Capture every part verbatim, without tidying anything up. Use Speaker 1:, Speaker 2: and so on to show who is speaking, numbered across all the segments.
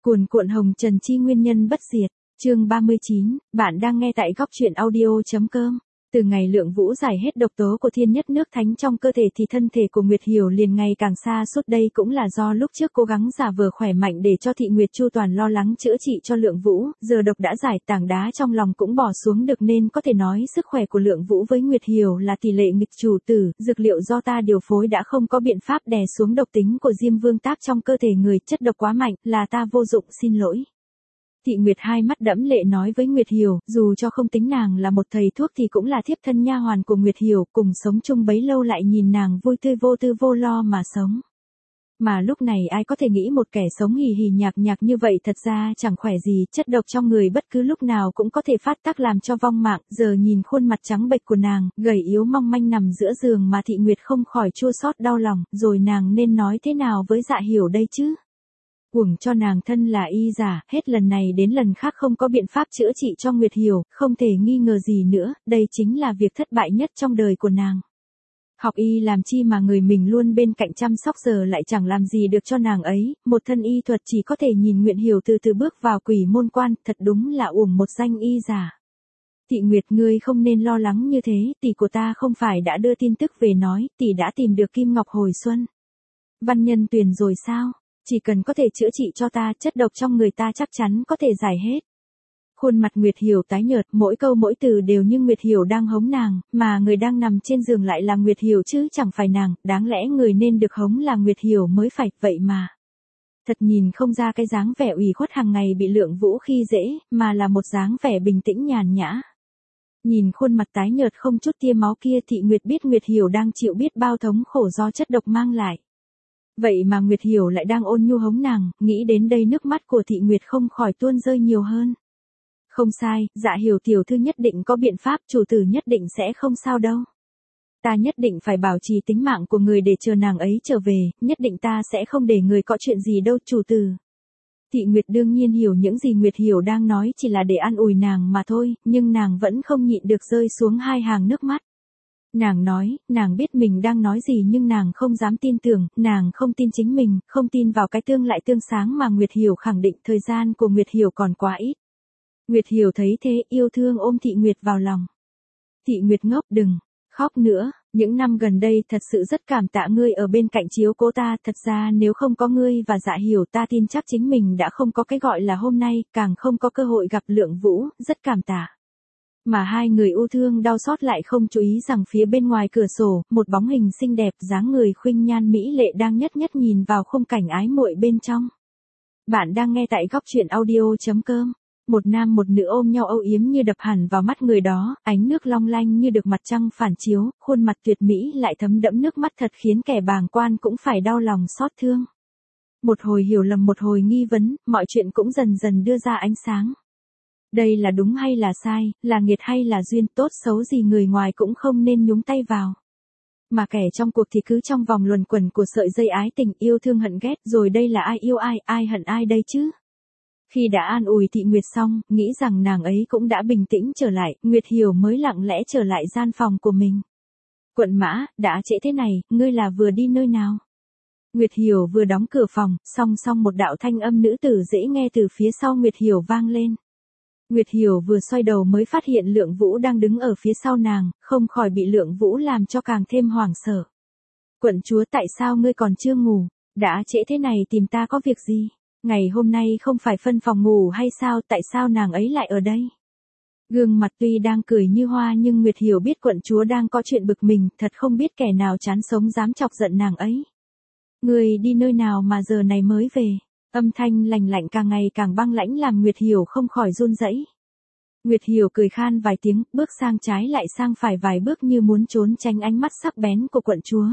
Speaker 1: Cuồn cuộn hồng trần chi nguyên nhân bất diệt, chương ba mươi chín, bạn đang nghe tại góc truyện audio.com. Từ ngày Lượng Vũ giải hết độc tố của thiên nhất nước thánh trong cơ thể thì thân thể của Nguyệt Hiểu liền ngày càng xa suốt, đây cũng là do lúc trước cố gắng giả vờ khỏe mạnh để cho Thị Nguyệt chu toàn lo lắng chữa trị cho Lượng Vũ, giờ độc đã giải, tảng đá trong lòng cũng bỏ xuống được, nên có thể nói sức khỏe của Lượng Vũ với Nguyệt Hiểu là tỷ lệ nghịch chủ tử, dược liệu do ta điều phối đã không có biện pháp đè xuống độc tính của Diêm Vương Táp trong cơ thể người, chất độc quá mạnh, là ta vô dụng, xin lỗi. Thị Nguyệt hai mắt đẫm lệ nói với Nguyệt Hiểu, dù cho không tính nàng là một thầy thuốc thì cũng là thiếp thân nha hoàn của Nguyệt Hiểu, cùng sống chung bấy lâu lại nhìn nàng vui tươi vô tư vô lo mà sống. Mà lúc này ai có thể nghĩ một kẻ sống hì hì nhạc nhạc như vậy thật ra chẳng khỏe gì, chất độc trong người bất cứ lúc nào cũng có thể phát tác làm cho vong mạng, giờ nhìn khuôn mặt trắng bệch của nàng, gầy yếu mong manh nằm giữa giường mà Thị Nguyệt không khỏi chua xót đau lòng, rồi nàng nên nói thế nào với Dạ Hiểu đây chứ? Uổng cho nàng thân là y giả, hết lần này đến lần khác không có biện pháp chữa trị cho Nguyệt Hiểu, không thể nghi ngờ gì nữa, đây chính là việc thất bại nhất trong đời của nàng. Học y làm chi mà người mình luôn bên cạnh chăm sóc giờ lại chẳng làm gì được cho nàng ấy, một thân y thuật chỉ có thể nhìn Nguyệt Hiểu từ từ bước vào quỷ môn quan, thật đúng là uổng một danh y giả. Thị Nguyệt, ngươi không nên lo lắng như thế, tỷ của ta không phải đã đưa tin tức về nói, tỷ đã tìm được Kim Ngọc Hồi Xuân. Văn Nhân Tuyền rồi sao? Chỉ cần có thể chữa trị cho ta, chất độc trong người ta chắc chắn có thể giải hết. Khuôn mặt Nguyệt Hiểu tái nhợt, mỗi câu mỗi từ đều như Nguyệt Hiểu đang hống nàng, mà người đang nằm trên giường lại là Nguyệt Hiểu chứ chẳng phải nàng, đáng lẽ người nên được hống là Nguyệt Hiểu mới phải, vậy mà. Thật nhìn không ra cái dáng vẻ ủy khuất hàng ngày bị Lượng Vũ khi dễ, mà là một dáng vẻ bình tĩnh nhàn nhã. Nhìn khuôn mặt tái nhợt không chút tia máu kia, Thị Nguyệt biết Nguyệt Hiểu đang chịu biết bao thống khổ do chất độc mang lại. Vậy mà Nguyệt Hiểu lại đang ôn nhu hống nàng, nghĩ đến đây nước mắt của Thị Nguyệt không khỏi tuôn rơi nhiều hơn. Không sai, Dạ Hiểu tiểu thư nhất định có biện pháp, chủ tử nhất định sẽ không sao đâu. Ta nhất định phải bảo trì tính mạng của người để chờ nàng ấy trở về, nhất định ta sẽ không để người có chuyện gì đâu chủ tử. Thị Nguyệt đương nhiên hiểu những gì Nguyệt Hiểu đang nói chỉ là để an ủi nàng mà thôi, nhưng nàng vẫn không nhịn được rơi xuống hai hàng nước mắt. Nàng nói, nàng biết mình đang nói gì nhưng nàng không dám tin tưởng, nàng không tin chính mình, không tin vào cái tương lại tương sáng mà Nguyệt Hiểu khẳng định, thời gian của Nguyệt Hiểu còn quá ít. Nguyệt Hiểu thấy thế, yêu thương ôm Thị Nguyệt vào lòng. Thị Nguyệt ngốc, đừng khóc nữa, những năm gần đây thật sự rất cảm tạ ngươi ở bên cạnh chiếu cố ta, thật ra nếu không có ngươi và Dạ Hiểu ta tin chắc chính mình đã không có cái gọi là hôm nay, càng không có cơ hội gặp Lượng Vũ, rất cảm tạ. Mà hai người u thương đau xót lại không chú ý rằng phía bên ngoài cửa sổ, một bóng hình xinh đẹp dáng người khuynh nhan mỹ lệ đang nhất nhất nhìn vào khung cảnh ái muội bên trong. Bạn đang nghe tại góc truyện audio.com. Một nam một nữ ôm nhau âu yếm như đập hẳn vào mắt người đó, ánh nước long lanh như được mặt trăng phản chiếu, khuôn mặt tuyệt mỹ lại thấm đẫm nước mắt thật khiến kẻ bàng quan cũng phải đau lòng xót thương. Một hồi hiểu lầm một hồi nghi vấn, mọi chuyện cũng dần dần đưa ra ánh sáng. Đây là đúng hay là sai, là nghiệt hay là duyên, tốt xấu gì người ngoài cũng không nên nhúng tay vào. Mà kẻ trong cuộc thì cứ trong vòng luẩn quẩn của sợi dây ái tình, yêu thương hận ghét, rồi đây là ai yêu ai, ai hận ai đây chứ? Khi đã an ủi Thị Nguyệt xong, nghĩ rằng nàng ấy cũng đã bình tĩnh trở lại, Nguyệt Hiểu mới lặng lẽ trở lại gian phòng của mình. Quận Mã, đã trễ thế này, ngươi là vừa đi nơi nào? Nguyệt Hiểu vừa đóng cửa phòng, song song một đạo thanh âm nữ tử dễ nghe từ phía sau Nguyệt Hiểu vang lên. Nguyệt Hiểu vừa xoay đầu mới phát hiện Lượng Vũ đang đứng ở phía sau nàng, không khỏi bị Lượng Vũ làm cho càng thêm hoảng sợ. Quận chúa, tại sao ngươi còn chưa ngủ? Đã trễ thế này tìm ta có việc gì? Ngày hôm nay không phải phân phòng ngủ hay sao, tại sao nàng ấy lại ở đây? Gương mặt tuy đang cười như hoa nhưng Nguyệt Hiểu biết quận chúa đang có chuyện bực mình, thật không biết kẻ nào chán sống dám chọc giận nàng ấy. Ngươi đi nơi nào mà giờ này mới về? Âm thanh lạnh lạnh càng ngày càng băng lãnh làm Nguyệt Hiểu không khỏi run rẩy. Nguyệt Hiểu cười khan vài tiếng, bước sang trái lại sang phải vài bước như muốn trốn tránh ánh mắt sắc bén của quận chúa.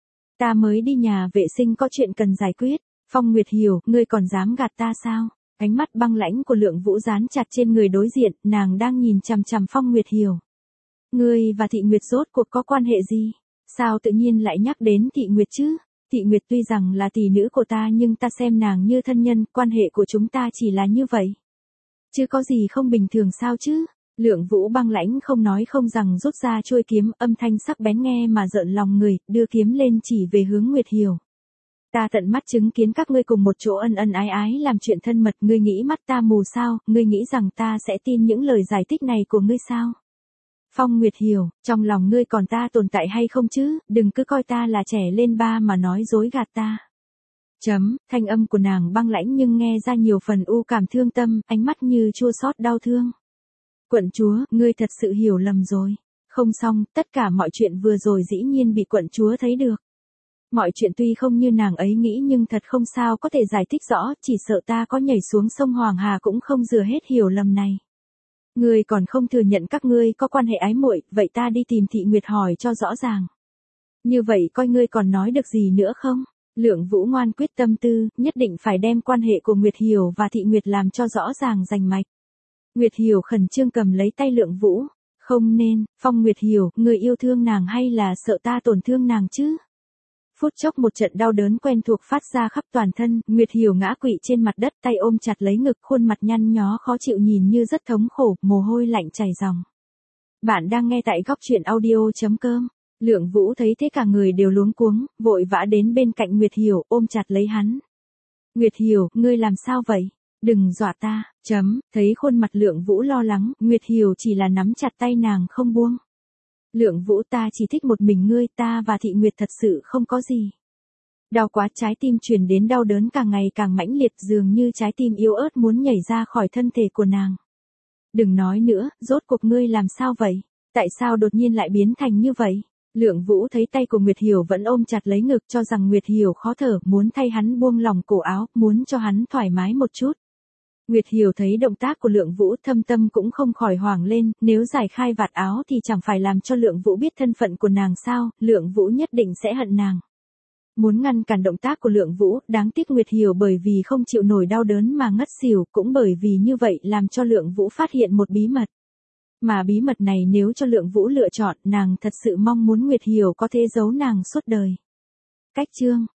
Speaker 1: Ta mới đi nhà vệ sinh có chuyện cần giải quyết. Phong Nguyệt Hiểu, ngươi còn dám gạt ta sao? Ánh mắt băng lãnh của Lượng Vũ dán chặt trên người đối diện, nàng đang nhìn chằm chằm Phong Nguyệt Hiểu. Ngươi và Thị Nguyệt rốt cuộc có quan hệ gì? Sao tự nhiên lại nhắc đến Thị Nguyệt chứ? Thị Nguyệt tuy rằng là tỷ nữ của ta nhưng ta xem nàng như thân nhân, quan hệ của chúng ta chỉ là như vậy. Chứ có gì không bình thường sao chứ? Lượng Vũ băng lãnh không nói không rằng rút ra chuôi kiếm, âm thanh sắc bén nghe mà rợn lòng người, đưa kiếm lên chỉ về hướng Nguyệt Hiểu. Ta tận mắt chứng kiến các ngươi cùng một chỗ ân ân ái ái làm chuyện thân mật, ngươi nghĩ mắt ta mù sao, ngươi nghĩ rằng ta sẽ tin những lời giải thích này của ngươi sao? Phong Nguyệt Hiểu, trong lòng ngươi còn ta tồn tại hay không chứ, đừng cứ coi ta là trẻ lên ba mà nói dối gạt ta. Chấm, thanh âm của nàng băng lãnh nhưng nghe ra nhiều phần u cảm thương tâm, ánh mắt như chua xót đau thương. Quận chúa, ngươi thật sự hiểu lầm rồi. Không xong, tất cả mọi chuyện vừa rồi dĩ nhiên bị quận chúa thấy được. Mọi chuyện tuy không như nàng ấy nghĩ nhưng thật không sao có thể giải thích rõ, chỉ sợ ta có nhảy xuống sông Hoàng Hà cũng không rửa hết hiểu lầm này. Ngươi còn không thừa nhận các ngươi có quan hệ ái muội, vậy ta đi tìm Thị Nguyệt hỏi cho rõ ràng. Như vậy coi ngươi còn nói được gì nữa không? Lượng Vũ ngoan quyết tâm tư, nhất định phải đem quan hệ của Nguyệt Hiểu và Thị Nguyệt làm cho rõ ràng rành mạch. Nguyệt Hiểu khẩn trương cầm lấy tay Lượng Vũ. Không nên, Phong Nguyệt Hiểu, người yêu thương nàng hay là sợ ta tổn thương nàng chứ? Phút chốc một trận đau đớn quen thuộc phát ra khắp toàn thân, Nguyệt Hiểu ngã quỵ trên mặt đất, tay ôm chặt lấy ngực, khuôn mặt nhăn nhó khó chịu nhìn như rất thống khổ, mồ hôi lạnh chảy ròng. Bạn đang nghe tại góc truyện audio chấm com. Lượng Vũ thấy thế cả người đều luống cuống, vội vã đến bên cạnh Nguyệt Hiểu, ôm chặt lấy hắn. Nguyệt Hiểu, ngươi làm sao vậy? Đừng dọa ta, chấm, thấy khuôn mặt Lượng Vũ lo lắng, Nguyệt Hiểu chỉ là nắm chặt tay nàng không buông. Lượng Vũ, ta chỉ thích một mình ngươi, ta và Thị Nguyệt thật sự không có gì. Đau quá, trái tim truyền đến đau đớn càng ngày càng mãnh liệt, dường như trái tim yếu ớt muốn nhảy ra khỏi thân thể của nàng. Đừng nói nữa, rốt cuộc ngươi làm sao vậy? Tại sao đột nhiên lại biến thành như vậy? Lượng Vũ thấy tay của Nguyệt Hiểu vẫn ôm chặt lấy ngực, cho rằng Nguyệt Hiểu khó thở, muốn thay hắn buông lỏng cổ áo, muốn cho hắn thoải mái một chút. Nguyệt Hiểu thấy động tác của Lượng Vũ, thâm tâm cũng không khỏi hoảng lên, nếu giải khai vạt áo thì chẳng phải làm cho Lượng Vũ biết thân phận của nàng sao, Lượng Vũ nhất định sẽ hận nàng. Muốn ngăn cản động tác của Lượng Vũ, đáng tiếc Nguyệt Hiểu bởi vì không chịu nổi đau đớn mà ngất xỉu, cũng bởi vì như vậy làm cho Lượng Vũ phát hiện một bí mật. Mà bí mật này nếu cho Lượng Vũ lựa chọn, nàng thật sự mong muốn Nguyệt Hiểu có thể giấu nàng suốt đời. Cách chương